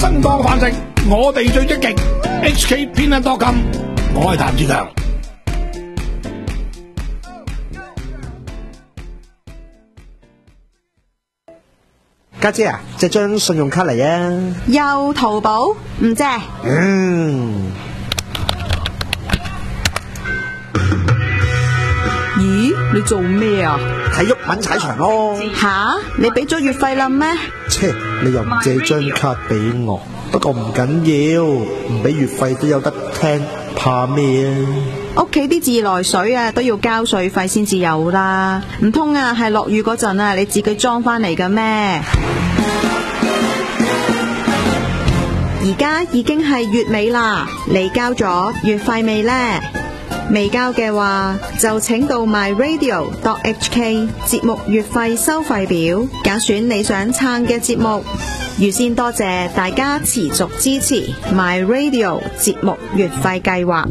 生當飯食，我哋最積極。HKPeanut.com， 我係譚志強。 家姐啊，借張信用卡嚟啊！ 又淘寶唔借。咦，你做咩啊？ 睇郁文踩場咯。 吓，你俾咗月費啦咩？ 切，你又唔借張卡俾我？不過唔緊要，唔俾月費都有得聽，怕咩啊？ 屋企啲自來水啊，都要交水費先至有啦。唔通啊，係落雨嗰陣啊，你自己裝翻嚟嘅咩？而家已經係月尾啦，你交咗月費未呢？未交嘅話，就請到 myradio.hk 節目月費收費表，揀選你想撐嘅節目。預先多謝大家持續支持 myradio 節目月費計劃。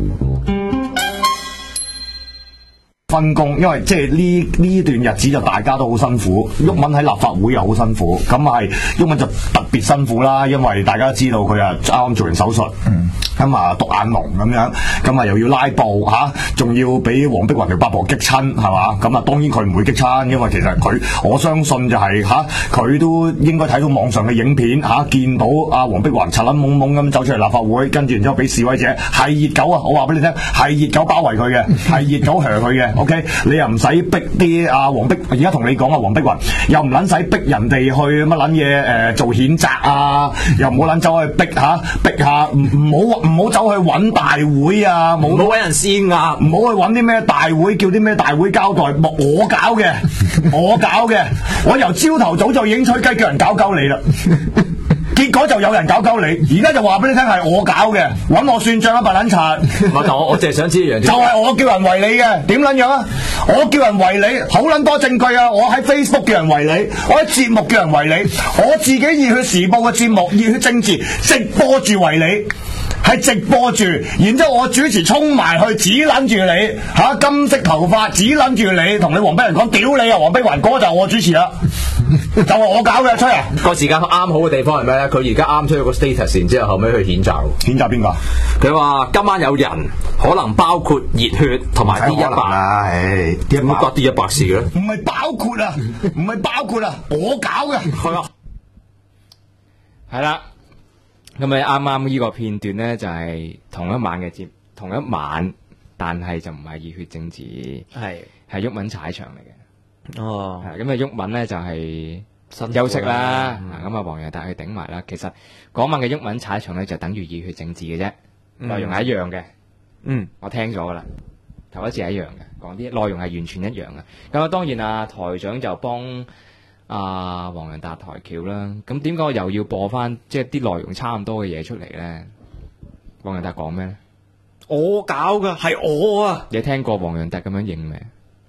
分工，因為即係呢段日子就大家都好辛苦，毓民喺立法會又好辛苦，咁係毓民就特別辛苦啦，因為大家都知道佢啊啱啱做完手術，咁啊獨眼龍咁樣，咁啊又要拉布嚇，仲要俾黃碧雲條八婆激親係嘛？咁啊當然佢唔會激親，因為其實佢我相信就係佢都應該睇到網上嘅影片見到阿黃碧雲柒撚懵懵咁走出嚟立法會，跟住然之後俾示威者係熱狗啊！我話俾你聽，係熱狗包圍佢嘅，係熱狗嚇佢嘅。OK， 你又唔使逼啲黃碧，而家同你講黃碧雲又唔撚使逼人哋去乜撚嘢做譴責啊，又唔好撚走去逼下，唔好走去揾大會啊，唔好揾人施壓，唔好去揾啲咩大會，叫啲咩大會交代，我搞嘅，我由朝頭早就已經吹雞叫人搞鳩你啦。結果就有人搞鳩你，而家就話俾你聽係我搞嘅，揾我算賬啊！白撚柒， 我淨係想知一樣， 就係我叫人圍你嘅，點撚樣啊？我叫人圍你，好撚多證據啊！我喺 Facebook 叫人圍你，我喺節目叫人圍你，我自己熱血時報嘅節目熱血政治直播住圍你。係直播住，然之後我主持衝埋去指撚住你金色頭髮指撚住你，同你黃碧雲講屌你啊！黃碧雲嗰就係我主持啦，就係我搞嘅，吹啊！ 個時間啱好嘅地方係咩咧？佢而家啱出咗個 status，然之後後尾去譴責邊個？ 佢話今晚有人，可能包括熱血同埋D100 啦， 點解關D100事嘅咧？ 唔係包括啊，我搞嘅係啊， 係啦。咁你啱啱呢個片段呢，就係同一晚，但係就唔係熱血政治，係毓民踩場嚟嘅。哦，咁啊毓民呢就係休息啦，咁啊黃洋達去頂埋啦。其實嗰晚嘅毓民踩場呢，就等於熱血政治嘅啫，內容係一樣嘅。我聽咗噶啦，頭一次係一樣嘅，講啲內容係完全一樣嘅。咁啊當然啊台長就幫黃洋達抬轎啦，咁點解我又要播翻即係啲內容差唔多嘅嘢出嚟咧？黃洋達講咩咧？ 我搞噶，係我啊！ 你聽過黃洋達咁樣認咩？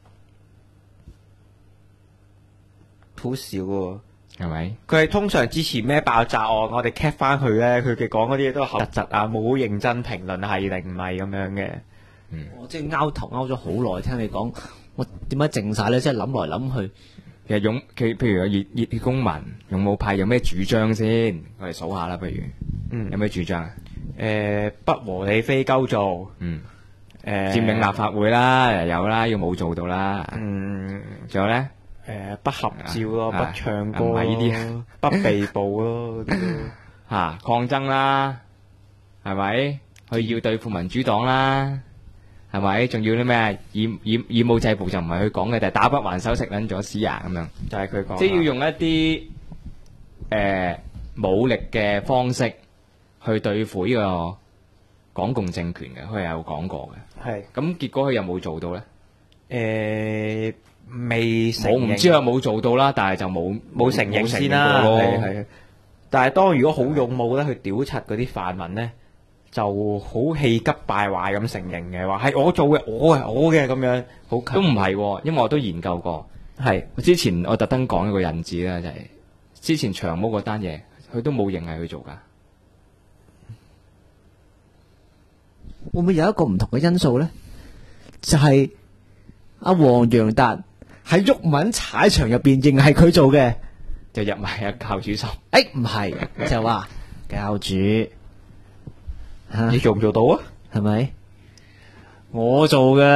好少喎， 係咪？ 佢係通常之前咩爆炸案，我哋 cap 翻佢咧，佢嘅講嗰啲嘢都係口窒窒啊，冇認真評論係定唔係咁樣嘅。 我即係拗頭拗咗好耐，聽你講，我點解靜晒咧？即係諗來諗去。 其實譬如有熱血公民、勇武派有咩主張先？我哋數下啦，不如，有咩主張啊？ 不和理非鳩做， 佔領立法會啦，有啦，要冇做到啦，仲有咧？ 不合照咯，不唱歌， 唔係呢啲， 不被捕咯， 抗爭啦，係咪？佢要對付民主黨啦。係咪？仲要啲咩？以武制暴就唔係佢講嘅，但係打不還手食撚咗屎啊咁樣， 就係佢講。 即係要用一啲武力嘅方式去對付呢個港共政權嘅，佢係有講過嘅。係。咁結果佢有冇做到咧？ 未承認。 我唔知佢有冇做到啦，但係就冇承認先啦。 係。但係當如果好勇武咧，去屌柒嗰啲泛民咧。就好氣急敗壞咁承認嘅，話係我做嘅，我嘅咁樣，好都唔係，因為我都研究過。係之前我特登講一個引子啦，就係之前長毛嗰單嘢，佢都冇認係佢做噶。 會唔會有一個唔同嘅因素咧？就係阿黃洋達喺毓民踩場入邊認係佢做嘅， 就入埋校主心。 唔係就話。 教主， 你做唔做到啊？ 係咪？我做噶，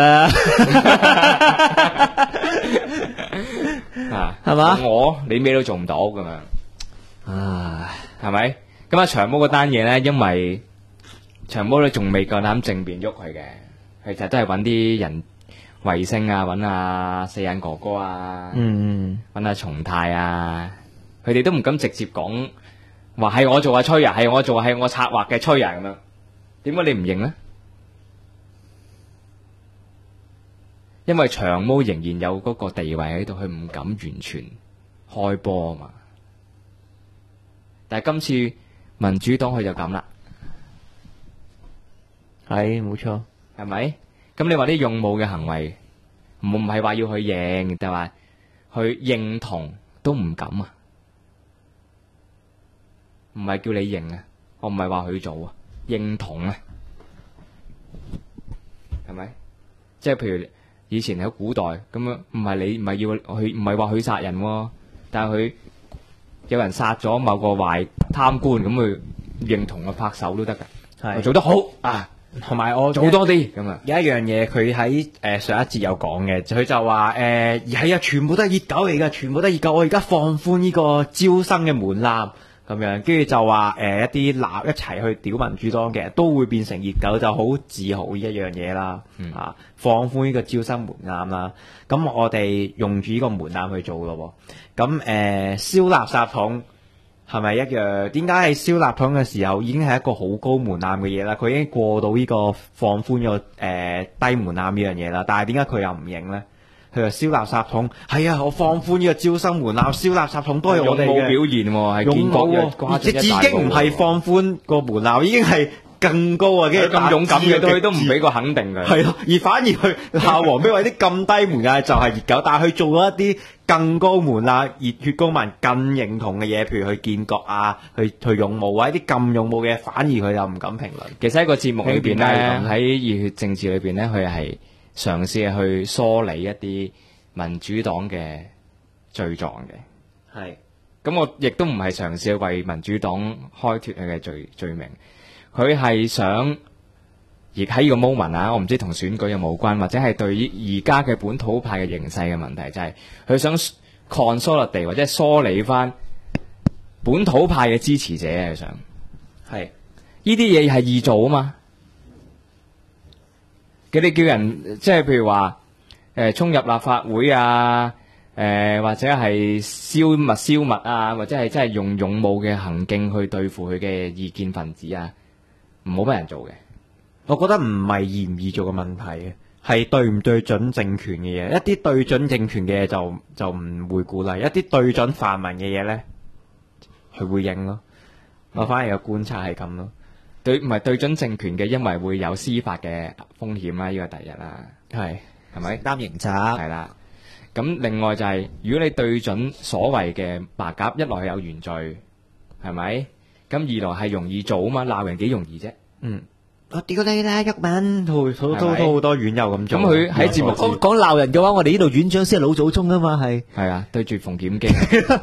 啊， 係嘛？ 你咩都做唔到咁樣， 唉， 係咪？咁啊長毛嗰單嘢咧，因為長毛咧仲未夠膽正面喐佢嘅，其實都係揾啲人衛星啊，揾阿四眼哥哥啊，揾阿松泰啊，佢哋都唔敢直接講話係我做啊吹啊，係我做係我策劃嘅吹啊咁樣，點解你唔認呢？因為長毛仍然有嗰個地位喺度，佢唔敢完全開波啊嘛。但係今次民主黨佢就咁啦， 係冇錯， 係咪？咁你話啲勇武嘅行為，唔係話要去認，就話去認同都唔敢啊。唔係叫你認啊，我唔係話佢做啊，認同啊，係咪？即係譬如。以前喺古代咁樣，唔係你唔係要佢，唔係話佢殺人喎，但係佢有人殺咗某個壞貪官，咁佢認同佢拍手都得㗎， 係做得好啊， 同埋我做多啲咁啊。 有一樣嘢佢喺上一節有講嘅，佢就話係啊，全部都係熱狗嚟㗎，全部都係熱狗。我而家放寬呢個招生嘅門檻。咁樣，跟住就話一啲一齊去屌民主黨嘅都會變成熱狗，就好自豪呢一樣嘢啦。放寬呢個招生門檻啦。咁我哋用住呢個門檻去做咯。咁燒垃圾桶係咪一樣？點解係燒垃圾桶嘅時候已經係一個好高門檻嘅嘢啦？佢已經過到呢個放寬咗低門檻呢樣嘢啦。但係點解佢又唔認咧？佢話燒垃圾桶係啊，我放寬呢個招生門檻，燒垃圾桶都係我哋嘅勇武表現喎，係建國嘅已經唔係放寬個門檻，已經係更高啊！跟住咁勇敢嘅佢都唔俾個肯定嘅， 係咯，而反而去鬧黃碧雲啲咁低門檻就係熱狗，但係佢做咗一啲更高門檻、熱血公民更認同嘅嘢，譬如去建國啊，去勇武啊，一啲咁勇武嘅嘢，反而佢又唔敢評論。 其實喺個節目裏邊咧，喺熱血政治裏邊咧，佢係嘗試去梳理一啲民主黨嘅罪狀嘅， 係。 咁我亦都唔係嘗試去為民主黨開脫佢嘅罪名，佢係想而喺呢個 moment 啊，我唔知同選舉有冇關，或者係對於而家嘅本土派嘅形勢嘅問題，就係佢想 consolidate 或者梳理翻本土派嘅支持者，佢想係呢啲嘢係易做啊嘛。你叫人即係譬如話衝入立法會啊，或者係燒物啊，或者係真係用勇武嘅行徑去對付佢嘅異見分子啊，唔好俾人做嘅。 我覺得唔係易唔易做嘅問題嘅，係對唔對準政權嘅嘢。一啲對準政權嘅嘢就唔會鼓勵，一啲對準泛民嘅嘢咧，佢會應咯。我反而有觀察係咁咯。 唔係對準政權嘅，因為會有司法嘅風險啦，呢個第一啦，係咪擔刑責係啦？咁另外就係、如果你對準所謂嘅白鴿，一來係有原罪，係咪？咁二來係容易做啊嘛，鬧人幾容易啫。 我屌你啦，毓民都好多院友咁做。 咁佢喺節目講鬧人嘅話，我哋呢度院長先係老祖宗啊嘛，係啊，對住馮檢基，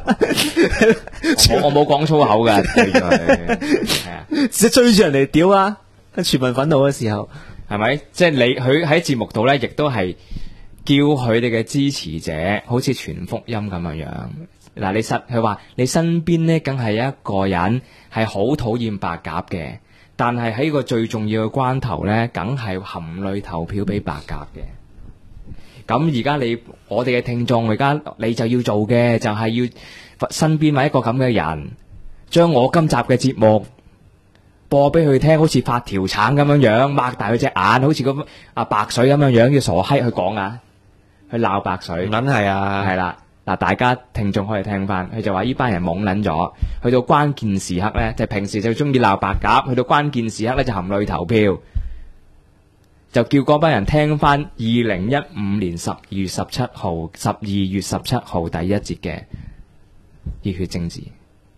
我冇講粗口嘅，對住佢係啊， 即係追住人嚟屌啊！全民憤怒嘅時候， 係咪？即係佢喺節目度咧，亦都係叫佢哋嘅支持者，好似傳福音咁樣。嗱，佢話你身邊咧，梗係有一個人係好討厭白鴿嘅。但係喺個最重要嘅關頭咧，梗係含淚投票俾白鴿嘅。咁而家我哋嘅聽眾，而家你就要做嘅就係要身邊揾一個咁嘅人，將我今集嘅節目播俾佢聽，好似發條橙咁樣樣，擘大佢隻眼，好似咁白水咁樣樣，叫傻閪去講啊，去鬧白水。 梗係啊， 係啦。嗱，大家聽眾可以聽翻，佢就話呢班人懵撚咗，去到關鍵時刻咧，就平時就中意鬧白鴿，去到關鍵時刻咧就含淚投票，就叫嗰班人聽翻2015年12月17號第一節嘅熱血政治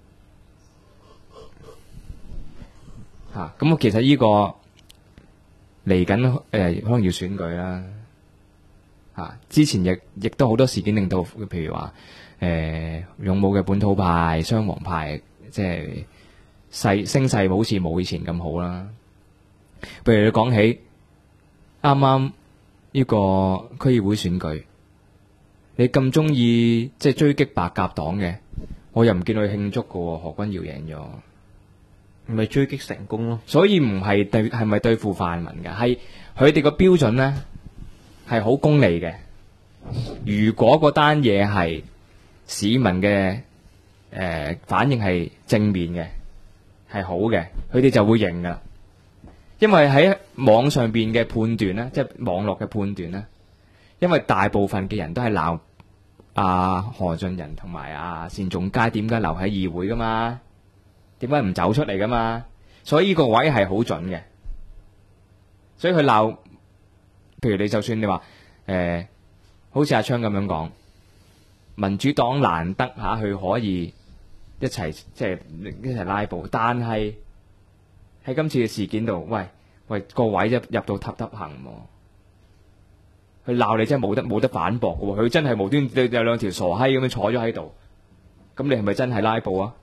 嚇。咁其實呢個嚟緊可能要選舉啦。之前亦都好多事件令到，譬如話勇武嘅本土派、雙黃派，即係聲勢好似冇以前咁好啦。譬如你講起啱啱呢個區議會選舉，你咁中意即係追擊白鴿黨嘅，我又唔見佢慶祝嘅喎，何君堯贏咗， 咪追擊成功咯。 所以唔係係咪對付泛民嘅，係佢哋個標準呢係好功利嘅。如果嗰單嘢係市民嘅反應係正面嘅，係好嘅，佢哋就會認噶啦。因為喺網上邊嘅判斷呢，即係網絡嘅判斷呢，因為大部分嘅人都係鬧阿何俊仁同埋阿單仲偕點解留喺議會噶嘛，點解唔走出嚟噶嘛，所以呢個位係好準嘅。所以佢鬧，譬如你就算你話好似阿昌咁樣講，民主黨難得佢可以一齊即係一齊拉布，但係喺今次嘅事件度，喂個位入到揼揼行喎，佢鬧你真係冇得反駁嘅喎，佢真係無端有兩條傻閪咁樣坐咗喺度，咁你係咪真係拉布啊？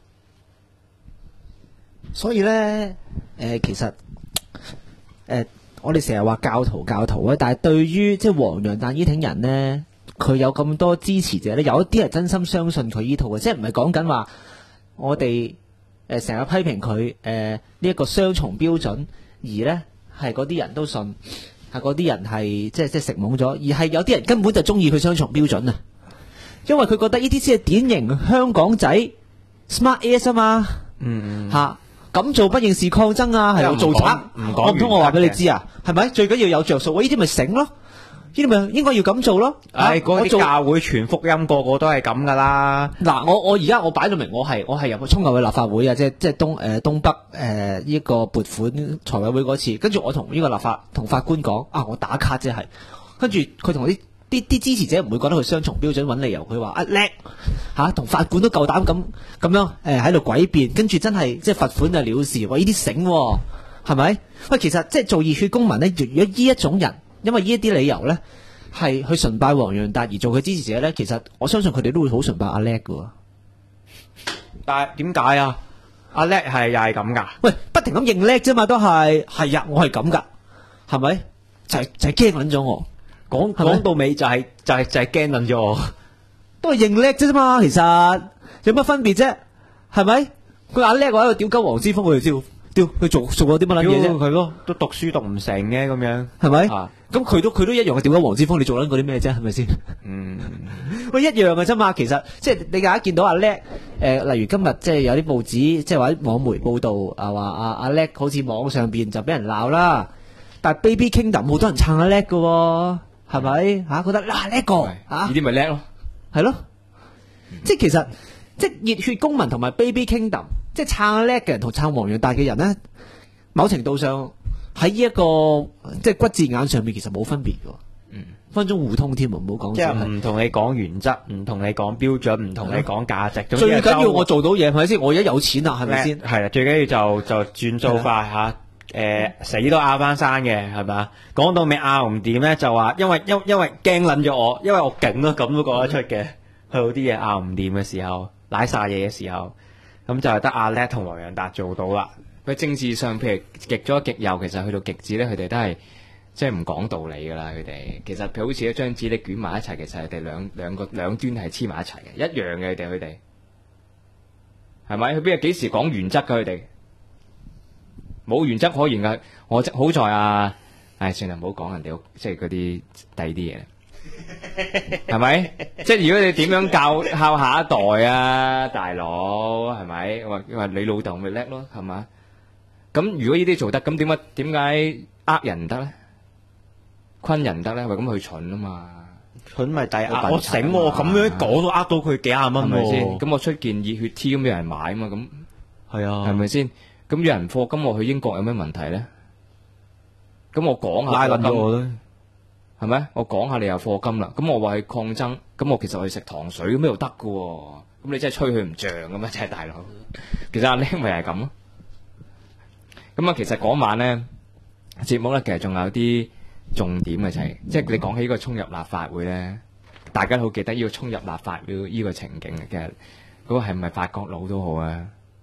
所以咧，其實我哋成日話教徒啊，但係對於即係黃洋達呢挺人呢，佢有咁多支持者咧，有一啲係真心相信佢呢套嘅，即係唔係講緊話我哋成日批評佢呢一個雙重標準，而呢係嗰啲人都信，係嗰啲人係即係食懵咗，而係有啲人根本就中意佢雙重標準啊，因為佢覺得呢啲先係典型香港仔 smart ass 啊嘛，吓。咁做不認事抗爭啊，係做賊，我唔通我話俾你知啊，係咪？最緊要有着數，呢啲咪醒咯，呢啲咪應該要咁做咯。 嗰啲教會傳福音個個都係咁噶啦。 嗱，我而家我擺到明，我係入去衝入去立法會啊，即係東北呢個撥款財委會嗰次，跟住我同呢個同法官講啊，我打卡啫係，跟住佢同啲支持者唔會覺得佢雙重標準揾理由，佢話叻嚇，同法官都夠膽咁樣喺度詭辯，跟住真係即係罰款就了事，喂呢啲醒喎，係咪？喂，其實即係做熱血公民咧，如果呢一種人，因為呢一啲理由咧，係去崇拜黃洋達而做佢支持者咧，其實我相信佢哋都會好崇拜阿叻嘅喎。 但係點解啊？阿叻係又係咁噶？ 喂，不停咁認叻啫嘛，都係啊，我係咁噶，係咪？就係驚撚咗我。 講到尾就係驚撚咗我， 都係認叻啫嘛，其實有乜分別啫？係咪？佢阿叻我喺度屌鳩黃之鋒，佢就屌佢做過啲乜撚嘢啫？ 佢咯，都讀書讀唔成嘅咁樣， 係咪？咁佢都一樣嘅屌鳩黃之鋒，你做撚過啲咩啫？係咪先？喂，一樣嘅啫嘛。其實即係你大家見到阿叻，例如今日即係有啲報紙即係或者網媒報道話阿叻好似網上邊就俾人鬧啦，但係 Baby Kingdom 好多人撐阿叻嘅。係咪吓？覺得叻個吓， 呢啲咪叻咯， 係咯。即係其實即係熱血公民同埋 Baby Kingdom，即係撐叻嘅人同撐黃洋達嘅人咧，某程度上喺呢一個即係骨字眼上面，其實冇分別嘅。分鐘互通添，唔好講。 即係唔同你講原則，唔同你講標準，唔同你講價值。 最緊要我做到嘢，係咪先？我而家有錢啦，係咪先？ 係啦，最緊要就轉數快吓。死都拗翻生嘅係咪？講到尾拗唔掂咧，就話因為驚撚咗我，因為我勁咯，咁都講得出嘅。去到啲嘢拗唔掂嘅時候，瀨晒嘢嘅時候，咁就係得阿叻同黃洋達做到啦。 喺政治上，譬如極左極右，其實去到極致咧，佢哋都係即係唔講道理噶啦。佢哋其實譬如好似一張紙你捲埋一齊，其實佢哋兩端係黐埋一齊嘅，一樣嘅。佢哋係咪？佢邊有幾時講原則噶？佢哋冇原則可言噶。我好在啊，算啦，唔好講人哋即係嗰啲第二啲嘢，係咪？即係如果你點樣教下一代啊，大佬係咪？話你老豆咪叻咯，係嘛？咁如果呢啲做得，咁點解呃人唔得咧？昆人唔得咧？喂，咁佢蠢啊嘛， 蠢咪抵呃我醒喎，咁樣講都呃到佢幾廿蚊，係咪先？ 咁我出件熱血 T 咁有人買啊嘛，咁係啊， 係咪先？咁有人課金我去英國有咩問題咧？咁我講下拉撚咗我咧， 係咪？我講下你又課金啦，咁我話去抗爭，咁我其實去食糖水咁又得噶，咁你真係吹佢唔脹咁啊！真係大佬，其實阿叻咪係咁咯。咁啊，其實嗰晚咧節目咧，其實仲有啲重點嘅就係，即係你講起呢個衝入立法會咧，大家都好記得呢個衝入立法會呢個情景嘅。其實嗰個係唔係法國佬都好啊？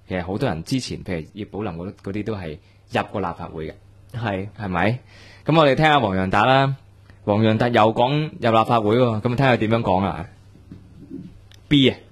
其實好多人之前譬如葉寶林嗰啲都係入過立法會嘅，係咪？咁我哋聽下黃洋達啦，黃洋達又講入立法會喎，咁睇下佢點樣講啊 ？B 啊，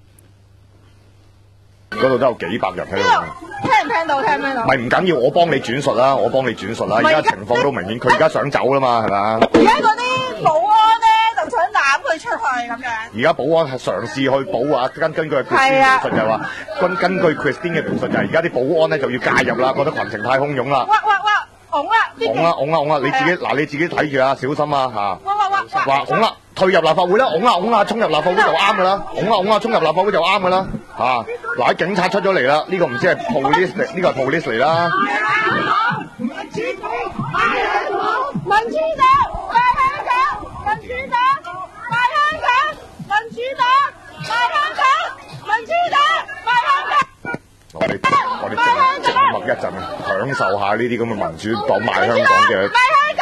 嗰度都有幾百人喺度。 聽唔聽到？聽唔聽到？ 唔係唔緊要，我幫你轉述啦，而家情況都明顯，佢而家想走啦嘛，係咪啊？ 而家嗰啲保安咧就想攬佢出去咁樣。 而家保安係嘗試去保啊，根據 Christine 描述就係話，根據 Christine 嘅描述就係而家啲保安咧就要介入啦，覺得群情太洶湧啦。 拱啦！ 你自己睇住啊，小心啊嚇！ 哇！ 拱啦，退入立法會啦，拱啦，衝入立法會就啱噶啦，拱啦，衝入立法會就啱噶啦嚇！嗱，啲警察出咗嚟啦，呢個唔知係 police 嚟，呢個係 police 嚟啦。民主黨賣香港，民主黨賣香港，民主黨賣香港，民主黨賣香港，民主黨賣香港。我哋靜默一陣，享受下呢啲咁嘅民主黨賣香港嘅。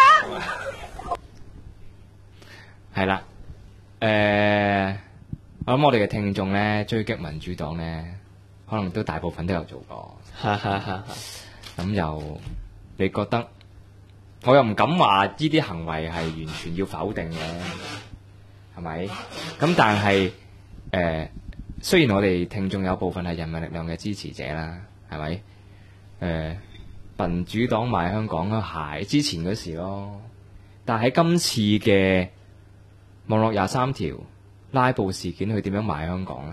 係啦，我諗我哋嘅聽眾咧追擊民主黨咧，可能都大部分都有做過。咁又你覺得？我又唔敢話呢啲行為係完全要否定嘅，係咪？咁但係雖然我哋聽眾有部分係人民力量嘅支持者啦，係咪？民主黨賣香港咯，係之前嗰時咯，但係喺今次嘅網絡23條拉布事件，佢點樣賣香港咧？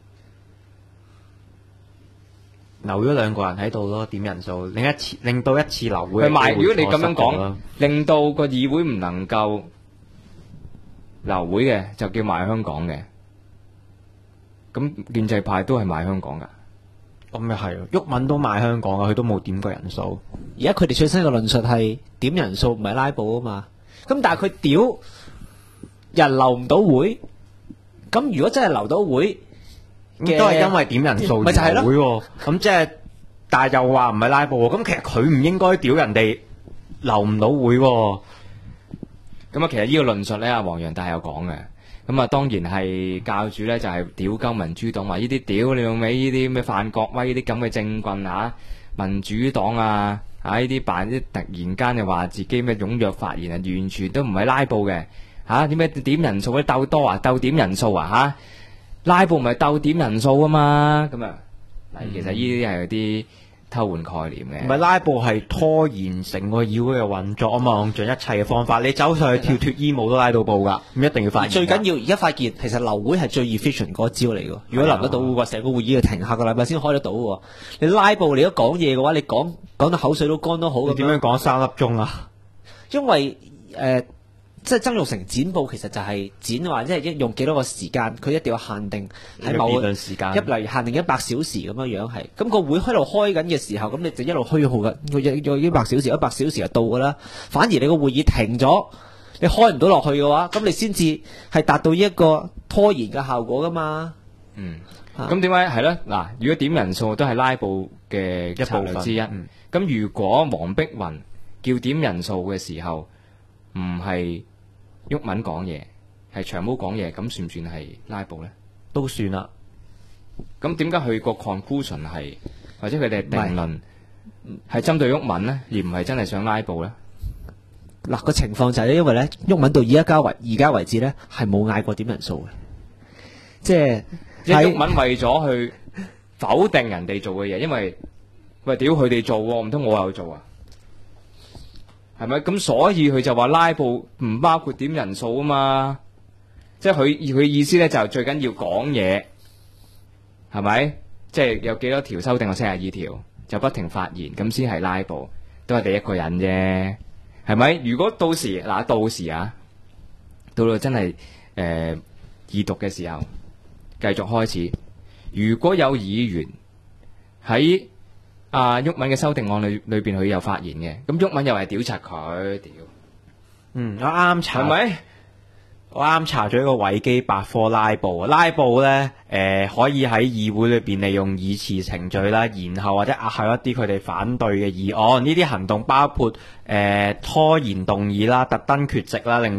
留咗兩個人喺度咯，點人數，令到一次流會。 如果你咁樣講，令到個議會唔能夠流會嘅，就叫賣香港嘅。咁建制派都係賣香港噶， 咁咪係咯，毓民都賣香港啊，佢都冇點過人數。 而家佢哋最新嘅論述係點人數唔係拉布啊嘛，咁但係佢屌人流唔到會，咁如果真係流到會， 都係因為點人數而流會喎。咁即係，但係又話唔係拉布喎，咁其實佢唔應該屌人哋流唔到會喎。 咁啊，其實呢個論述咧，阿黃洋達有講嘅。咁啊，當然係教主咧，就係屌鳩民主黨，話呢啲屌你老味，呢啲咩范國威呢啲咁嘅政棍嚇，民主黨啊呢啲扮啲突然間就話自己咩踴躍發言啊，完全都唔係拉布嘅嚇，點咩點人數咧鬥多啊，鬥點人數啊嚇，拉布唔係鬥點人數啊嘛，咁啊嗱，其實呢啲係有啲偷換概念嘅， 唔係拉布係拖延成個議會嘅運作啊嘛，用盡一切嘅方法，你走上去跳脫衣舞都拉到布噶，咁一定要發現。 最緊要而家發現，其實流會係最 efficient 嗰招嚟㗎。如果留得到嘅話，成個會議要停下個禮拜先開得到喎。你拉布你都講嘢嘅話，你講到口水都乾都好。 你點樣講3粒鐘啊？ 因為即係曾鈺成剪報其實就係剪話，即係用幾多個時間，佢一定要限定喺某個時間，例如限定100小時咁樣樣係。咁個會喺度開緊嘅時候，咁你就一路虛耗緊，佢100小時100小時就到㗎啦。反而你個會議停咗，你開唔到落去嘅話，咁你先至係達到一個拖延嘅效果㗎嘛。 咁點解係咧？嗱，如果點人數都係拉布嘅一部分之一，咁如果黃碧雲叫點人數嘅時候，唔係毓民講嘢，係長毛講嘢，咁算唔算係拉布咧？ 都算啦。 咁點解佢個 conclusion 係，或者佢哋定論係針對毓民咧，而唔係真係想拉布咧？ 嗱，個情況就係因為咧，毓民到而家為止咧係冇嗌過點人數嘅，即係毓民為咗去否定人哋做嘅嘢，因為喂屌佢哋做，唔通我又做啊？係咪咁？所以佢就話拉布唔包括點人數啊嘛，即係佢意思咧就最緊要講嘢，係咪？即係有幾多條修訂到42條，就不停發言，咁先係拉布，都係第一個人啫，係咪？如果到時到真係二讀嘅時候，繼續開始，如果有議員喺毓民嘅修訂案裏邊佢有發言嘅，咁毓民又係屌柒佢，屌， 我啱查，係咪？我啱查咗一個維基百科拉布咧，可以喺議會裏邊利用議詞程序啦，然後或者押後一啲佢哋反對嘅議案，呢啲行動包括拖延動議啦、特登缺席啦，令到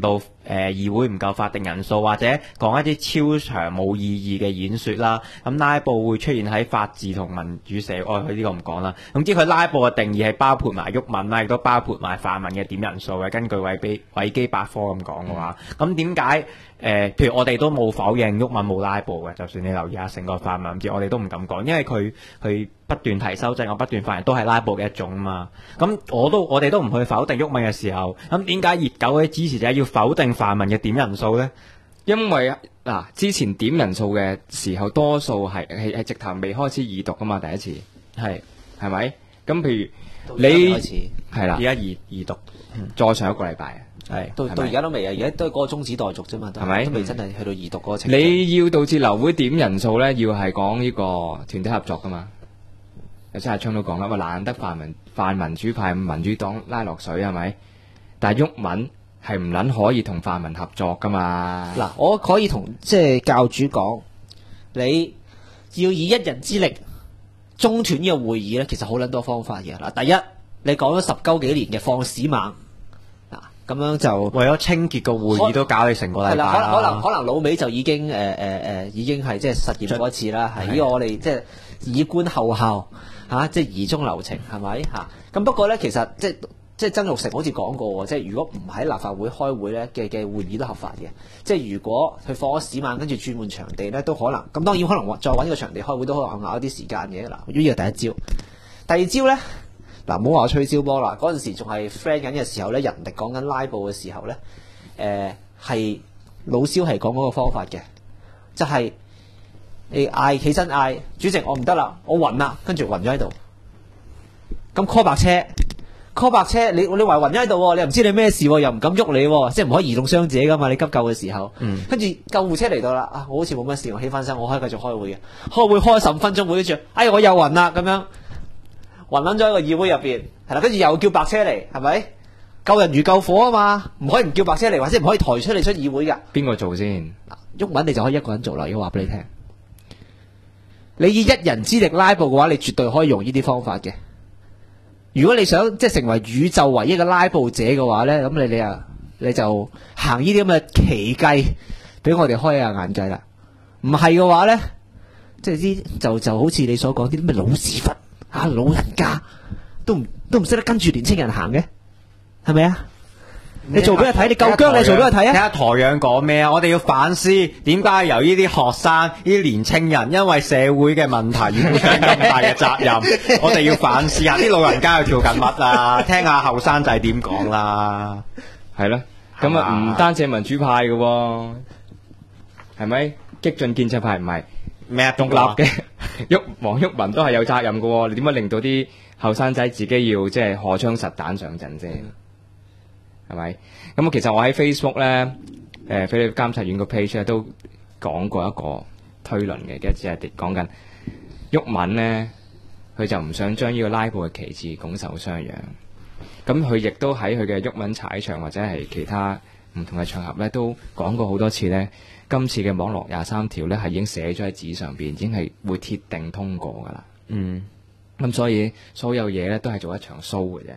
議會唔夠法定人數，或者講一啲超長冇意義嘅演說啦。咁拉布會出現喺法治同民主社會，佢呢個唔講啦。總之佢拉布嘅定義係包括埋毓民啦，亦都包括埋泛民嘅點人數嘅。根據維基百科咁講嘅話，咁點解譬如我哋都冇否認毓民冇拉布嘅，就算你留意下成個泛民節，我哋都唔敢講，因為佢不斷提修正案，不斷發言都係拉布嘅一種啊嘛。咁我哋都唔去否定毓民嘅時候，咁點解熱狗嘅支持者要否定泛民嘅點人數呢？ 因為之前點人數嘅時候，多數係直頭未開始二讀噶嘛，第一次係咪？咁譬如你係啦， 而家二讀， 再上一個禮拜到而家都未啊，而家都係嗰個中止待續啫嘛，係咪？都未真係去到二讀嗰個程度。 你要導致流會點人數咧，要係講呢個團體合作噶嘛？有先阿昌都講啦，難得泛民主派民主黨拉落水係咪？但係毓民係唔撚可以同泛民合作噶嘛？ 嗱，我可以同即係教主講，你要以一人之力中斷呢個會議咧，其實好撚多方法嘅。嗱，第一，你講咗10幾年嘅放屎猛，咁樣就為咗清潔個會議都搞你成個禮拜啦。 可能老尾就已經已經係即係實驗過一次啦。係呢個我哋即係以觀後效即係疑中留情係咪嚇？咁不過咧，其實即係曾鈺成好似講過喎，即係如果唔喺立法會開會咧嘅會議都合法嘅。即係如果佢放咗屎猛，跟住轉換場地咧，都可能。咁當然可能再揾個場地開會都可能熬一啲時間嘅。嗱，呢個第一招。第二招咧，嗱，唔好話吹簫波啦。嗰陣時仲係 friend 緊嘅時候咧，人哋講緊拉布嘅時候咧，係老蕭係講嗰個方法嘅，就係你嗌起身嗌主席，我唔得啦，我暈啦，跟住暈咗喺度。咁 call 白車，你話暈咗喺度喎，你又唔知你咩事喎，又唔敢喐你喎，即係唔可以移動傷者噶嘛，你急救嘅時候。跟住救護車嚟到啦，我好似冇乜事，我起翻身，我可以繼續開會嘅。開會開15分鐘會，跟住我又暈啦咁樣。暈撚咗喺個議會入邊，係啦，跟住又叫白車嚟，係咪？救人如救火啊嘛，唔可以唔叫白車嚟，或者唔可以抬出你出議會噶。 邊個做先？ 毓民你就可以一個人做啦，要話俾你聽。你以一人之力拉布嘅話，你絕對可以用呢啲方法嘅。如果你想即係成為宇宙唯一嘅拉布者嘅話咧，咁你就行呢啲咁嘅奇計，俾我哋開下眼界啦。唔係嘅話咧，即係啲就好似你所講啲咩老屎忽。老人家都唔識得跟住年青人行嘅，係咪啊？你做俾佢睇，你夠姜，你做俾佢睇啊！ 睇下台長講咩啊？我哋要反思點解由呢啲學生、呢啲年青人，因為社會嘅問題而負上咁大嘅責任。我哋要反思下啲老人家又做緊乜啊？聽下後生仔點講啦， 係啦。咁唔單止係民主派嘅，係咪？激進建制派唔係咩獨立嘅。黃毓民都係有責任嘅，你點解令到啲後生仔自己要即係荷槍實彈上陣啫？係咪？咁其實我喺 Facebook 咧，菲律賓監察院個 page 咧都講過一個推論嘅，即係講緊毓民咧，佢就唔想將呢個拉布嘅旗幟拱手相讓。咁佢亦都喺佢嘅毓民踩場或者係其他唔同嘅場合咧，都講過好多次咧。今次嘅網絡23條咧係已經寫咗喺紙上邊，已經係會鐵定通過噶啦。咁所以所有嘢咧都係做一場 show 嘅啫，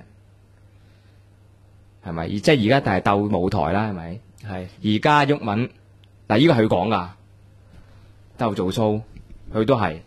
係咪？即係而家就係鬥舞台啦，係咪？係。而家毓民嗱，呢個係佢講噶，鬥做 show，佢都係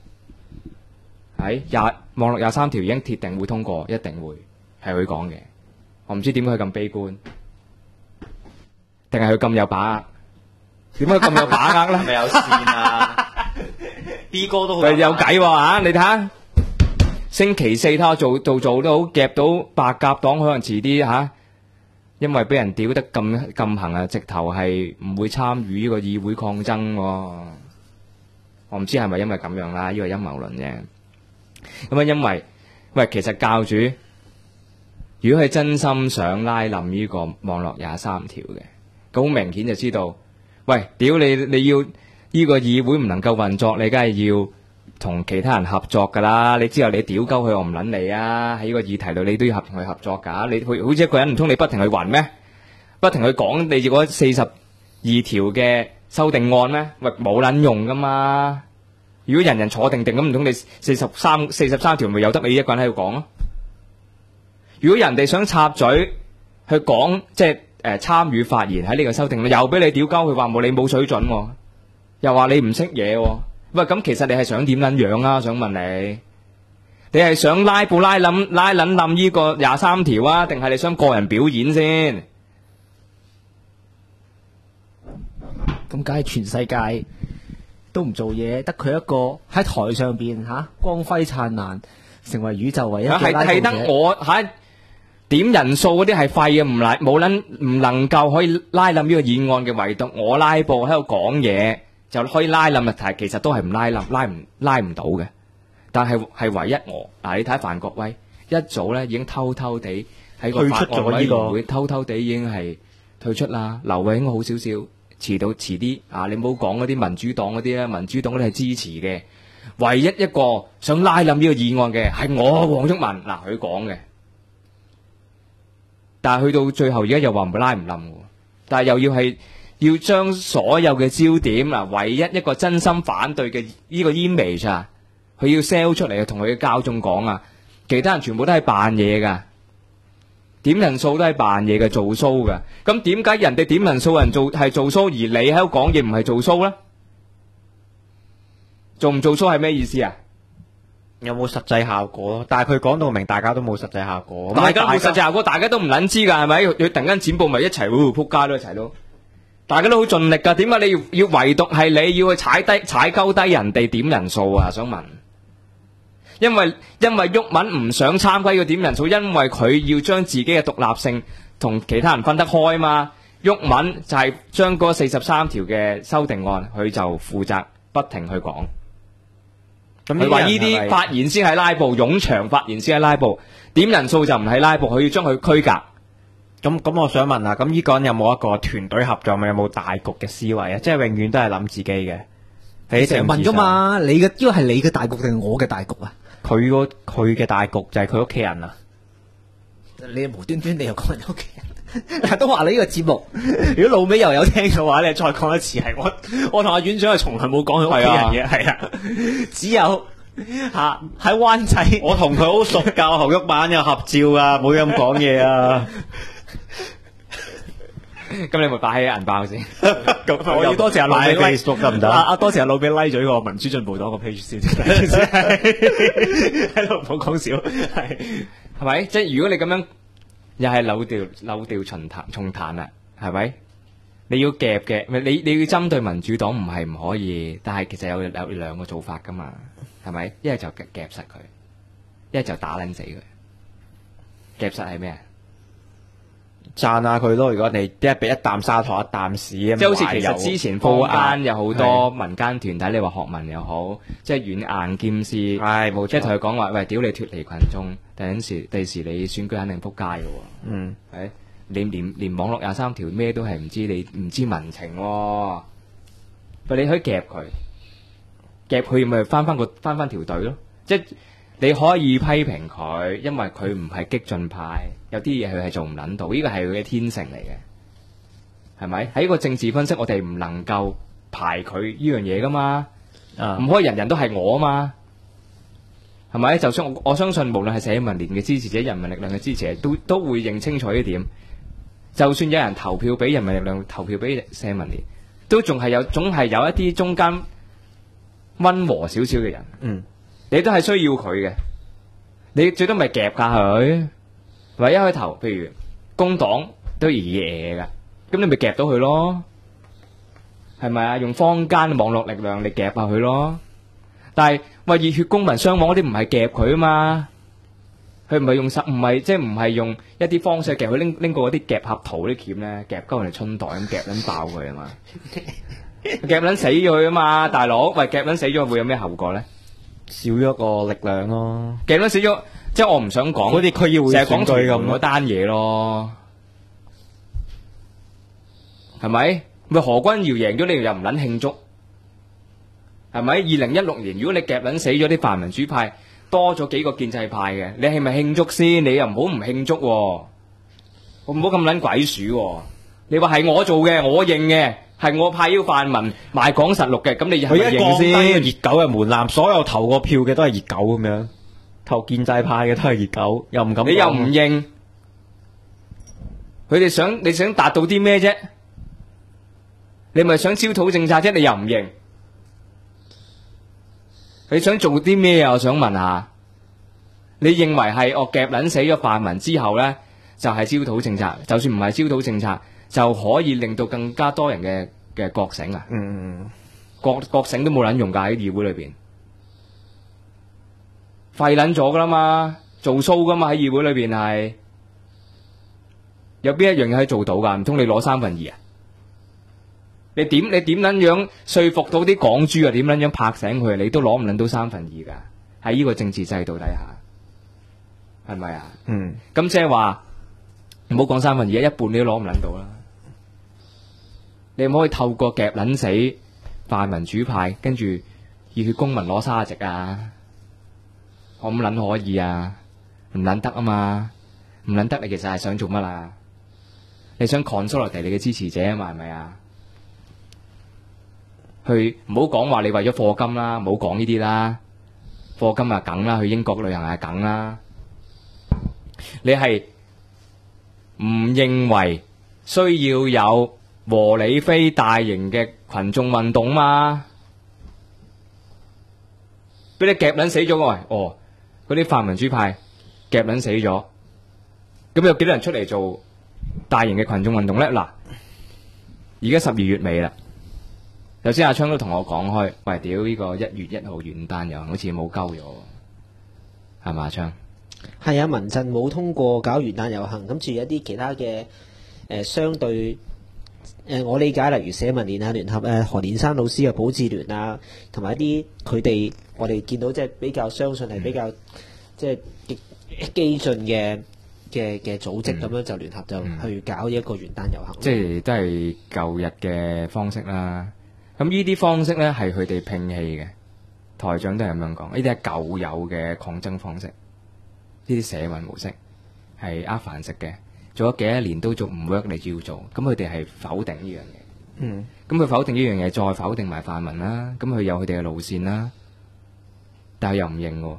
網絡23條已經鐵定會通過，一定會係佢講嘅。我唔知點解佢咁悲觀，定係佢咁有把握？點解咁有把握咧？ 咪有線啊！B 哥都好有計喎你睇下，星期四睇下做都好，夾到白鴿黨可能遲啲因為俾人屌得咁行啊，直頭係唔會參與呢個議會抗爭喎。我唔知係咪因為咁樣啦，呢個陰謀論啫。咁因為其實教主如果係真心想拉冧呢個網絡23條嘅，咁好明顯就知道。屌你要呢個議會唔能夠運作，你梗係要同其他人合作噶啦。你之後你屌鳩佢，我唔撚你啊！喺呢個議題度，你都要同佢合作噶。你好似一個人，唔通你不停去暈咩？不停去講你嗰42條嘅修訂案咩？冇撚用噶嘛！如果人人坐定定咁，唔通你43條咪由得你一個人喺度講咯？如果人哋想插嘴去講，即係參與發言喺呢個修訂，又俾你屌鳩佢話你冇水準喎，又話你唔識嘢喎。喂，咁其實你係想點撚樣啊？想問你係想拉布拉撚冧呢個23條啊，定係你想個人表演先？ 咁梗係全世界都唔做嘢，得佢一個喺台上邊光輝燦爛，成為宇宙唯一嘅拉布者。 係得我點人數嗰啲係廢嘅，唔能夠可以拉冧呢個議案嘅，唯獨我拉布喺度講嘢就可以拉冧問題，其實都係唔拉唔到嘅。但係唯一我你睇范國威一早咧已經偷偷地喺個法案委員會偷偷地已經係退出啦。劉慧卿好少少。遲啲你唔好講嗰啲民主黨嗰啲咧，民主黨嗰啲係支持嘅，唯一一個想拉冧呢個議案嘅係我黃毓民佢講嘅，但係去到最後而家又話唔拉唔冧喎，但係又要將所有嘅焦點唯一一個真心反對嘅呢個 image 佢要 sell 出嚟同佢嘅教眾講其他人全部都係扮嘢㗎。點人數都係扮嘢嘅，做 show 嘅。咁點解人哋點人數人係做 show，而你喺度講嘢唔係做 show 咧？做唔做 show 係咩意思啊？ 有冇實際效果？但係佢講到明，大家都冇實際效果。 大家冇實際效果，大家都唔撚知㗎，係咪？佢突然間剪報咪一齊撲街都一齊都，大家都好盡力㗎。點解你要唯獨係你要去踩鳩低人哋點人數啊？想問？因為毓民唔想參加呢個點人數，因為佢要將自己嘅獨立性同其他人分得開嘛。毓民就係將嗰43條嘅修訂案，佢就負責不停去講。佢話呢啲發言先係拉布，冗長發言先係拉布，點人數就唔係拉布，佢要將佢區隔。 咁我想問咁呢個人有冇一個團隊合作，有冇大局嘅思維啊？即係永遠都係諗自己嘅。 你成日問噶嘛？你嘅呢個係你嘅大局定係我嘅大局啊？ 佢嘅大局就係佢屋企人啊！ 你無端端你又講人屋企人，但係都話你呢個節目，如果老尾又有聽嘅話，你再講一次係我同阿院長係從來冇講佢屋企人嘅，係啊，只有喺灣仔， 我同佢好熟，教學毓民有合照啊，冇咁講嘢啊！ 咁你咪擺喺銀包先。 咁我要多謝阿老俾 Facebook 得唔得？多謝阿老俾拉咗呢個民主進步黨個 page 先，喺度唔好講笑，係咪？即係如果你咁樣又係扭調重彈啦，係咪？你要夾嘅，你要針對民主黨唔係唔可以，但係其實有兩個做法噶嘛，係咪？一係就夾實佢，一係就打撚死佢。夾實係咩啊？ 讚下佢咯，如果你一俾一啖砂糖一啖屎咁， 即係好似其實之前坊間有好多民間團體，你話學民又好，即係軟硬兼施，係冇錯，即係同佢講話，喂，屌你脫離群眾，第時你選舉肯定撲街嘅喎，係你連網絡23條咩都係唔知，你唔知民情喎，你可以夾佢咪翻條隊咯，即係。你可以批評佢，因為佢唔係激進派，有啲嘢佢係做唔撚到，呢個係佢嘅天性嚟嘅，係咪？喺個政治分析，我哋唔能夠排佢呢樣嘢噶嘛，唔可以人人都係我啊嘛，係咪？就算我相信，無論係社民連嘅支持者、人民力量嘅支持者，都會認清楚呢點。就算有人投票俾人民力量，投票俾社民連，都總係有一啲中間溫和少少嘅人，你都係需要佢嘅，你最多咪夾下佢，或者一開頭，譬如工黨都嘢噶，咁你咪夾到佢咯，係咪啊？用坊間網絡力量嚟夾下佢咯。但係喂，熱血公民雙網嗰啲唔係夾佢啊嘛，佢唔係用一啲方式夾佢，拎過嗰啲夾合圖啲鉗咧，夾鳩人哋春袋咁夾撚爆佢啊嘛，夾撚死咗佢啊嘛，大佬，喂，夾撚死咗會有咩後果咧？ 少咗個力量咯， 夾撚死咗，即係我唔想講， 嗰啲區議會成日講屯門嗰單嘢咯，係咪？咪何君堯贏咗，你又唔撚慶祝，係咪？2016年如果你夾撚死咗啲泛民主派，多咗幾個建制派嘅，你係咪慶祝先？你又唔好唔慶祝，唔好咁撚鬼鼠。你話係我做嘅，我認嘅。係我派要泛民賣港實錄嘅，咁你係咪認先？ 熱狗嘅門檻，所有投過票嘅都係熱狗咁樣，投建制派嘅都係熱狗，又唔敢。 你又唔認， 佢哋你想達到啲咩啫？你咪想焦土政策啫？你又唔認？你想做啲咩啊？我想問下，你認為係我夾撚死咗泛民之後咧，就係焦土政策？就算唔係焦土政策，就可以令到更加多人嘅覺醒啊！覺醒都冇撚用㗎，喺議會裏邊廢撚咗㗎啦嘛，做 show 㗎嘛，喺議會裏邊係有邊一樣嘢可以做到㗎？唔通你攞2/3啊？你點撚樣說服到啲港豬啊？點撚樣拍醒佢？你都攞唔撚到2/3㗎？喺呢個政治制度底下，係咪啊？咁即係話唔好講1/3，一半你都攞唔撚到啦。你唔可以透過夾撚死泛民主派，跟住熱血公民攞30席啊？可唔撚可以啊？唔撚得啊嘛？唔撚得，你其實係想做乜啊？你想 consolidate你嘅支持者啊嘛？係咪啊？去唔好講話你為咗課金啦，唔好講呢啲啦，課金啊梗啦，去英國旅行係梗啦。你係唔認為需要有和理非大型嘅群眾運動嘛？俾你夾撚死咗個嗰啲泛民主派夾撚死咗，咁有幾多人出嚟做大型嘅群眾運動咧？嗱，而家12月尾啦。頭先阿昌都同我講開，喂，屌呢個1月1號元旦遊行好似冇鳩咗，係嘛？阿昌係啊，民陣冇通過搞元旦遊行，咁至於一啲其他嘅相對我理解，例如社民連啊、聯合何連山老師嘅保智聯啊，同埋一啲佢哋我哋見到即係比較相信係比較即係激進嘅組織咁樣就聯合就去搞一個元旦遊行， 即係都係舊日嘅方式啦。咁呢啲方式咧係佢哋摒棄嘅，台長都係咁樣講。呢啲係舊有嘅抗爭方式，呢啲社運模式係飯食嘅，做咗幾多年都做唔 work， 你照做。咁佢哋係否定呢樣嘢。咁佢否定呢樣嘢，再否定埋泛民啦。咁佢有佢哋嘅路線啦，但係又唔認喎。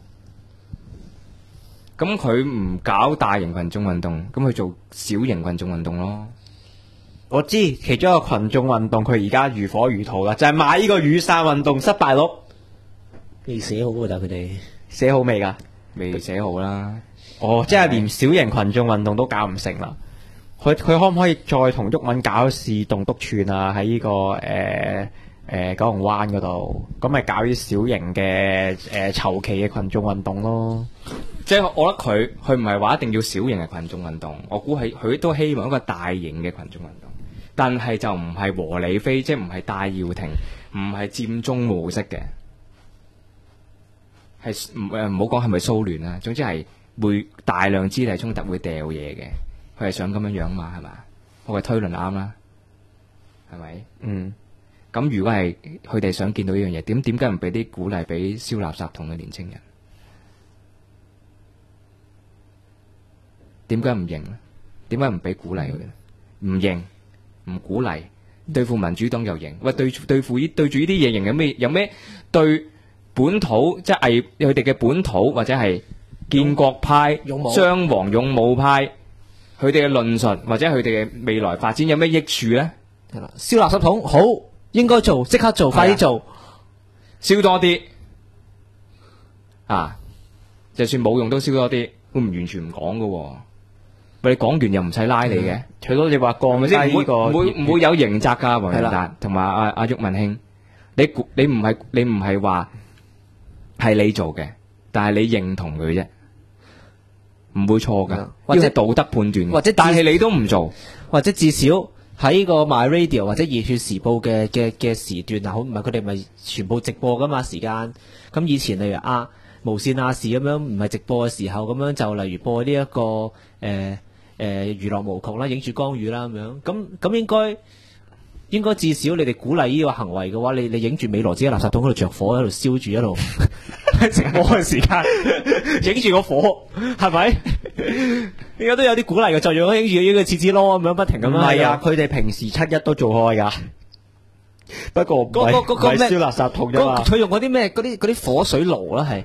咁佢唔搞大型群眾運動，咁佢做小型群眾運動咯。 我知其中一個群眾運動，佢而家如火如荼啦，就係買呢個雨傘運動失敗錄。 未寫好㗎，但佢哋寫好未㗎？ 未寫好啦。 即係連小型群眾運動都搞唔成啦。佢可唔可以再同毓民搞事動篤串啊？喺呢個九龍灣嗰度，咁咪搞啲小型嘅籌期嘅群眾運動咯。 即係我覺得佢唔係話一定要小型嘅群眾運動，我估係佢都希望一個大型嘅群眾運動，但係就唔係和理非，即係唔係戴耀廷，唔係佔中模式嘅，係唔好講係咪騷亂啦，總之係會大量肢體衝突，會掉嘢嘅，佢係想咁樣樣嘛，係嘛？我嘅推論啱啦，係咪？咁如果係佢哋想見到呢樣嘢，點解唔俾啲鼓勵俾燒垃圾桶嘅年青人？點解唔認咧？點解唔俾鼓勵佢咧？唔認，唔鼓勵，對付民主黨又認。喂，對住呢啲嘢認有咩對本土即係佢哋嘅本土或者係建國派、雙黃勇武派，佢哋嘅論述或者佢哋嘅未來發展有咩益處咧？ 係啦，燒垃圾桶好，應該做，即刻做，快啲做， 燒多啲啊！就算冇用都燒多啲，會唔完全唔講㗎。喂，你講完又唔使拉你嘅， 除咗你話降低呢個， 唔會有刑責噶，黃仁達同埋阿毓民兄，你唔係話係你做嘅，但係你認同佢啫，唔會錯噶，或者道德判斷，或者但係你都唔做， 或者至少喺個 My Radio 或者熱血時報嘅時段啊，好唔係佢哋咪全部直播噶嘛時間，咁以前例如無線亞視咁樣唔係直播嘅時候，咁樣就例如播呢一個娛樂無窮啦，影住江雨啦咁樣，咁應該至少你哋鼓勵呢個行為嘅話，你影住美羅自己垃圾桶喺度着火喺度燒住一路直播嘅時間，影住個火係咪？應該都有啲鼓勵嘅作用，影住呢個廁紙咯咁樣不停咁樣。 唔係啊，佢哋平時7·1都做開噶。不過唔係燒垃圾桶啫嘛。 佢用嗰啲咩嗰啲火水爐啦，係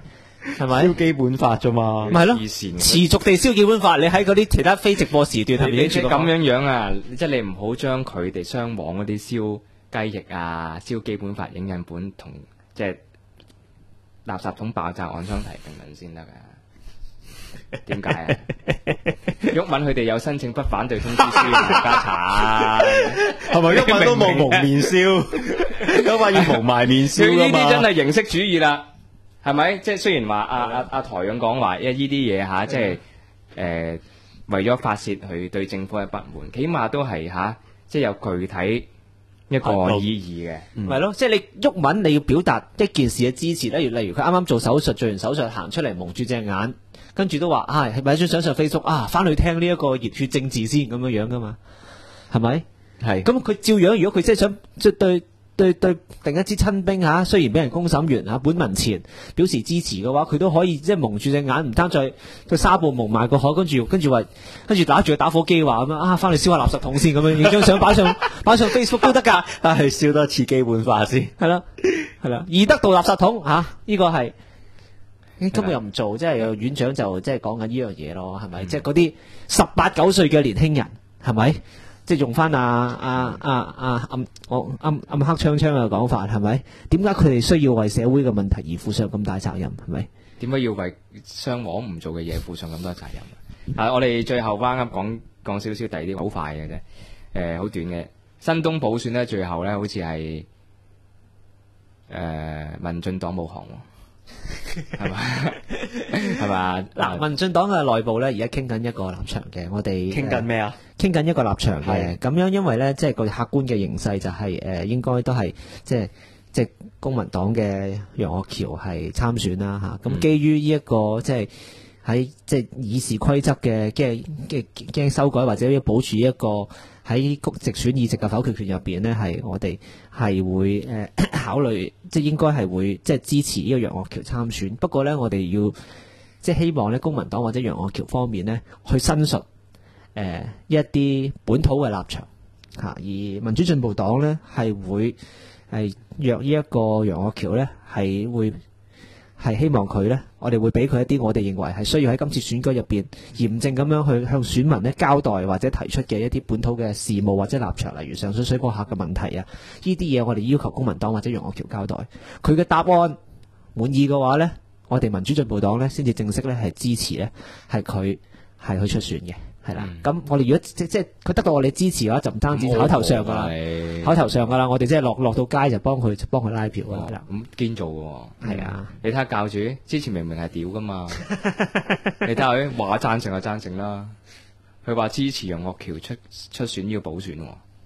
係咪？ 燒基本法啫嘛， 咪係咯， 以前持續地燒基本法，你喺嗰啲其他非直播時段係咪你咁已經咁樣？ 樣啊，即係你唔好將佢哋雙網嗰啲燒雞翼啊、燒基本法影印本同即係垃圾桶爆炸案相提並論先得㗎。點解啊？毓民佢哋有申請不反對通知書，冚家產係咪毓民都冇蒙面燒？毓民要蒙埋面燒佢呢㗎嘛啲真係形式主義啦，係咪？即係雖然話阿台長講話，因為呢啲嘢嚇，即係為咗發泄佢對政府嘅不滿，起碼都係即係有具體一個意義嘅。 咪咯，即係你毓民你要表達一件事嘅支持，例如佢啱啱做手術，做完手術行出嚟蒙住隻眼，跟住都話係咪一張相上 Facebook 啊，翻去聽呢一個熱血政治先咁樣噶嘛，係咪？係。咁佢照樣，如果佢真係想即係對定一支親兵雖然俾人公審完本民前表示支持嘅話，佢都可以即係蒙住隻眼，唔單再對紗布蒙埋個海，跟住打住個打火機話咁樣翻去燒下垃圾桶先咁樣，影張相擺上 Facebook 都得㗎。 係燒多次基本法先。 係啦，義德道垃圾桶呢個係。根本又唔做，即係有院長就即係講緊呢樣嘢咯，係咪？即係嗰啲18、9歲嘅年輕人，係咪？即係用翻暗黑槍嘅講法，係咪？點解佢哋需要為社會嘅問題而負上咁大責任？係咪？ 點解要為雙網唔做嘅嘢負上咁多責任？我哋最後翻講少少第二啲好快嘅啫，好短嘅。新東補選咧，最後咧好似係民進黨冇行喎。係嘛？係嘛？ 嗱，民進黨嘅內部咧，而家傾緊一個立場嘅，我哋傾緊咩啊？ 傾緊一個立場嘅，咁樣因為咧，即係個客觀嘅形勢就係應該都係即係公民黨嘅楊岳橋係參選啦嚇。咁基於呢一個即係喺即係議事規則嘅驚修改或者要保持一個喺直選議席嘅否決權入邊呢，係我哋係會考慮，即係應該係會即係支持呢個楊岳橋參選。不過呢，我哋要即係希望咧，公民黨或者楊岳橋方面呢，去申述一啲本土嘅立場嚇，而民主進步黨呢，係會係約呢一個楊岳橋呢，係會。係希望佢呢，我哋會俾佢一啲我哋認為係需要喺今次選舉入邊嚴正咁樣去向選民呢交代或者提出嘅一啲本土嘅事務或者立場，例如上水水果客嘅問題啊，呢啲嘢我哋要求公民黨或者楊岳橋交代。佢嘅答案滿意嘅話呢，我哋民主進步黨呢先至正式呢係支持呢係佢係去出選嘅，係啦。咁我哋如果即係佢得到我哋支持嘅話，就唔單止口頭上噶啦，我哋即係落到街就幫佢拉票噶啦。 咁堅做喎， 係啊！ 你睇下教主之前明明係屌噶嘛，你睇下佢話贊成就贊成啦，佢話支持楊岳橋出選要補選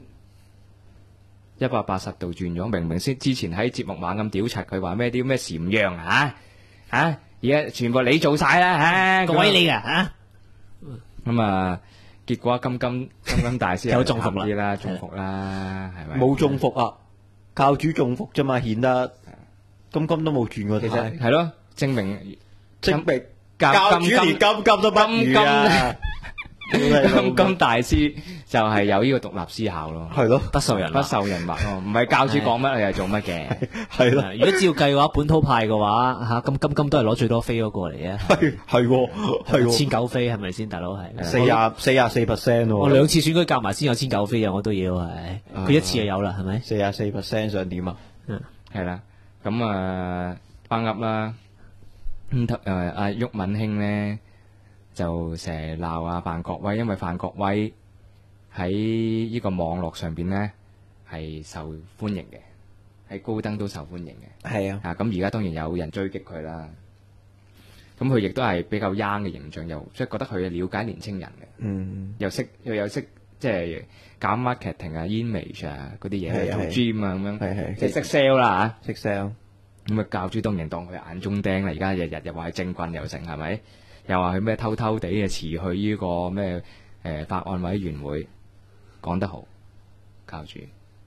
，180度轉咗，明明先之前喺節目猛咁屌柒佢話咩啲咩禪讓而家全部你做晒啦， 各位你啊咁啊，結果金金大師有中伏啦，中伏啦，係咪？ 冇中伏啊，教主中伏啫嘛，顯得金都冇轉過。 其實係咯，證明教主連金都不如啊！ 金大師就係有呢個獨立思考咯， 係咯， 不受人物咯，唔係教主講乜你係做乜嘅， 係咯。 如果照計嘅話，本土派嘅話咁金都係攞最多飛嗰個嚟啊， 係 1900飛係咪先，大佬係 44%喎。 我2次選舉夾埋先有1900飛啊，我都要係，佢一次就有啦，係咪 44%想點啊？ 係啦，咁班噏啦，阿毓民兄咧。就成日鬧啊范國威，因為范國威喺呢個網絡上邊咧係受歡迎嘅，喺高登都受歡迎嘅。 係啊， 咁而家當然有人追擊佢啦。咁佢亦都係比較 young 嘅形象，又即係覺得佢係了解年青人嘅，又有識即係搞 marketing 啊、image 啊嗰啲嘢，做 gym 啊咁樣，即係識 sell 啦嚇， 識 sell。 咁啊教主當然當佢眼中釘啦，而家日又話係政棍又成，係咪？又話佢咩偷偷地嘅辭去呢個咩法案委員會，講得好，教主，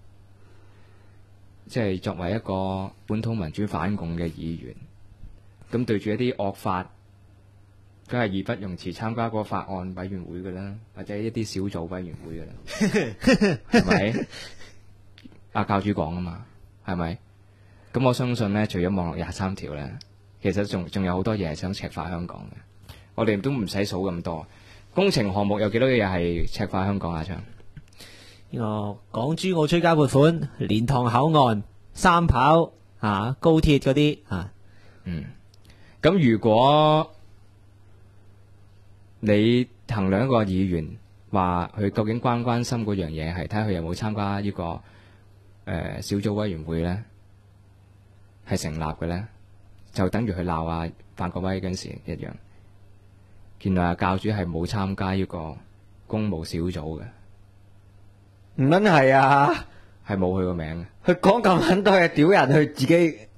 即係作為一個本土民主反共嘅議員，咁對住一啲惡法，梗係義不容辭參加嗰個法案委員會㗎啦，或者一啲小組委員會㗎啦，係咪？阿教主講啊嘛，係咪？咁我相信咧，除咗網絡23條咧。 其實仲有好多嘢係想赤化香港嘅。我哋都唔使數咁多工程項目有幾多嘢係赤化香港啊？唱呢個港珠澳追加撥款、蓮塘口岸、三跑高鐵嗰啲咁如果你衡量一個議員話佢究竟關唔關心嗰樣嘢，係睇下佢有冇參加呢個小組委員會咧，係成立嘅咧，就等於佢鬧阿范國威嗰陣時一樣。原來教主係冇參加呢個公務小組嘅， 唔撚係啊， 係冇佢個名嘅。 佢講咁撚多嘢屌人，佢自己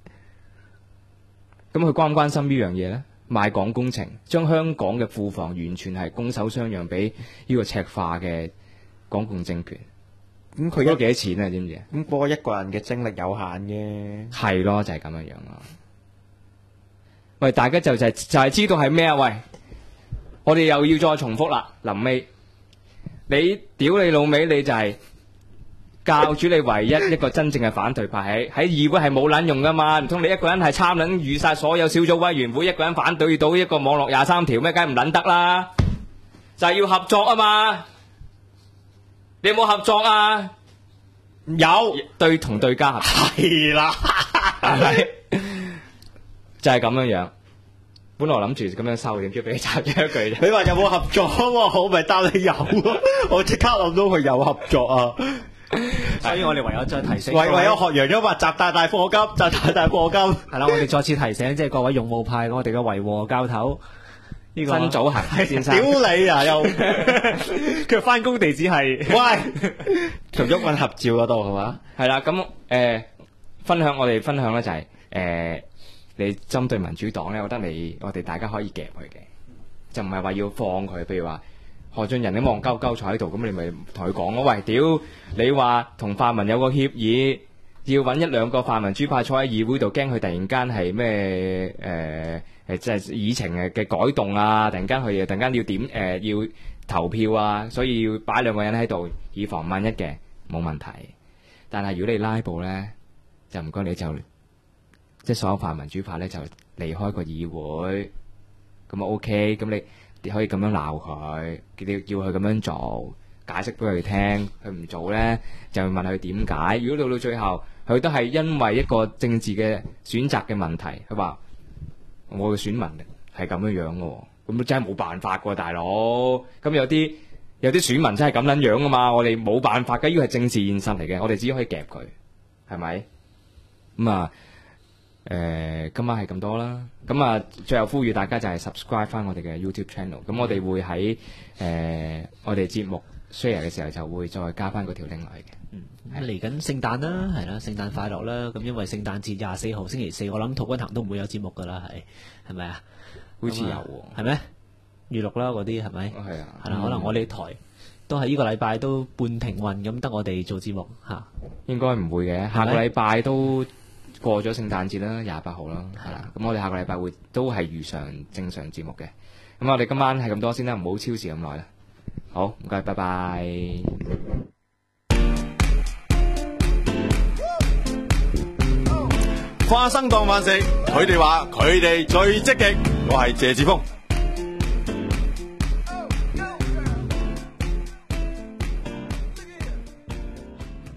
咁佢關唔關心呢樣嘢咧？賣港工程，將香港嘅庫房完全係拱手相讓俾呢個赤化嘅港共政權。 咁佢都幾多錢啊？知唔知啊？ 咁不過一個人嘅精力有限嘅， 係咯，就係咁樣樣咯。喂，大家就係知道係咩啊？喂，我哋又要再重複啦。臨尾你屌你老味，你就係教主，你唯一一個真正嘅反對派喺議會係冇撚用噶嘛？唔通你一個人係參撚預晒所有小組委員會，一個人反對到一個網絡23條咩？梗係唔撚得啦！就係要合作啊嘛！你有冇合作啊？有對同對家合作係啦，係咪？就係咁樣樣。本來諗住咁樣收，點知俾你插咗一句啫。 你話有冇合作啊？我咪答你有咯。我即刻諗到佢有合作啊！ 所以我哋唯有再提醒， 唯有學楊一話習大大課金，習大大課金。 係啦，我哋再次提醒，即係各位勇武派，我哋嘅維和教頭呢個曾祖恒先生， 屌你啊！又佢翻工地址係喂，同毓民合照嗰度係嘛？ 係啦，咁我哋分享咧就係你針對民主黨咧，我覺得我哋大家可以夾佢嘅，就唔係話要放佢。譬如話何俊仁你望鳩鳩坐喺度，咁你咪同佢講咯。喂，屌你話同泛民有個協議，要揾一兩個泛民主派坐喺議會度，驚佢突然間係咩即係議程嘅改動啊！突然間要點要投票啊，所以要擺兩個人喺度，以防萬一嘅，冇問題。但係如果你拉布咧，就唔該你就即係所有泛民主派咧就離開個議會，咁啊 OK，咁你可以咁樣鬧佢，叫佢咁樣做，解釋俾佢聽。佢唔做咧，就問佢點解。如果到最後佢都係因為一個政治嘅選擇嘅問題，佢話我嘅選民係咁樣樣嘅，咁真係冇辦法㗎，大佬。咁有啲選民真係咁撚樣㗎嘛，我哋冇辦法嘅，呢個係政治現實嚟嘅，我哋只可以夾佢，係咪？咁啊，今晚係咁多啦。咁啊，最後呼籲大家就係 subscribe 翻我哋嘅 YouTube channel。咁我哋會喺我哋節目 share 嘅時候就會再加翻嗰條 link 落去嘅。 嚟緊聖誕啦，係啦，聖誕快樂啦！咁因為聖誕節24號星期四，我諗陶君行都唔會有節目噶啦，係咪啊？ 好似有喎， 係咩？預錄啦嗰啲係咪？ 係啊， 係啦，可能我哋台都係呢個禮拜都半停運咁，得我哋做節目嚇。 應該唔會嘅，下個禮拜都過咗聖誕節啦，28號啦，係啦。咁我哋下個禮拜會都係如常正常節目嘅。咁我哋今晚係咁多先啦，唔好超時咁耐啦。好，唔該，拜拜。 花生當飯食，佢哋話佢哋最積極，我係謝志峰。